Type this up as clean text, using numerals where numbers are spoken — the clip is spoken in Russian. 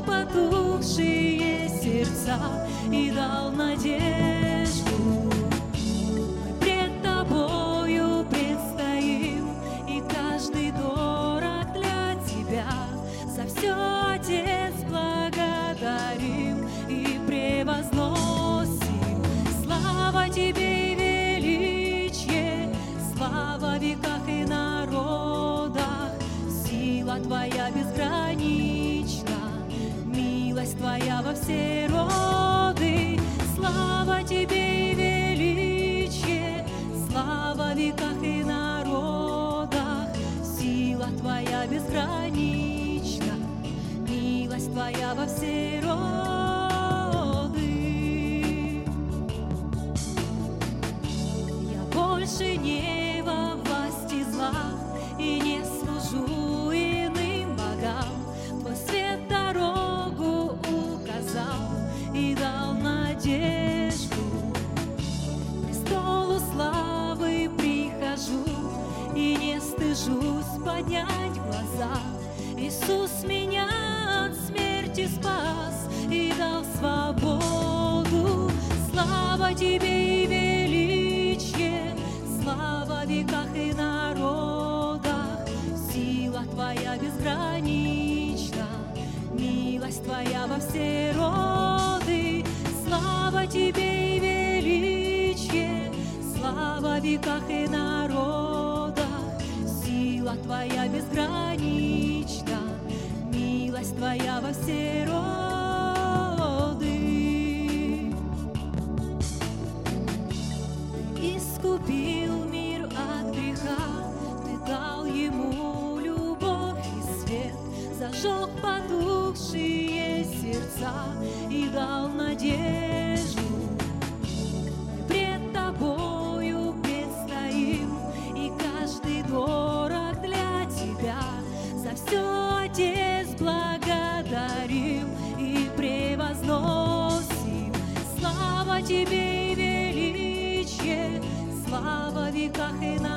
потухшие сердца и дал надежду. Мы пред Тобою предстоим, и каждый дорог для Тебя. За все, Отец, благодарим и превозносим. Слава Тебе и величие, слава в веках и народах. Сила Твоя безгранична, милость Твоя во все роды. Слава Тебе и величие, слава в веках и народах. Сила Твоя безгранична, милость Твоя во все роды. Я больше не во власти зла и не служу иным богам. Твой свет дорогу указал и дал надежду. К престолу славы прихожу и не стыжусь поднять глаза. Иисус меня от смерти спас и дал свободу. Слава Тебе и величие, слава в веках и народах. Сила Твоя безгранична, милость Твоя во все роды. Слава Тебе и величие, слава в веках и народах. Сила Твоя безгранична, милость Твоя во все роды. Ты искупил мир от греха, Ты дал ему любовь и свет, зажег потухшие сердца и дал надежду. Мы пред Тобою предстоим, и каждый дорог для Тебя. За все, Отец, благодарим и превозносим. Слава Тебе и величие, слава в веках и народах.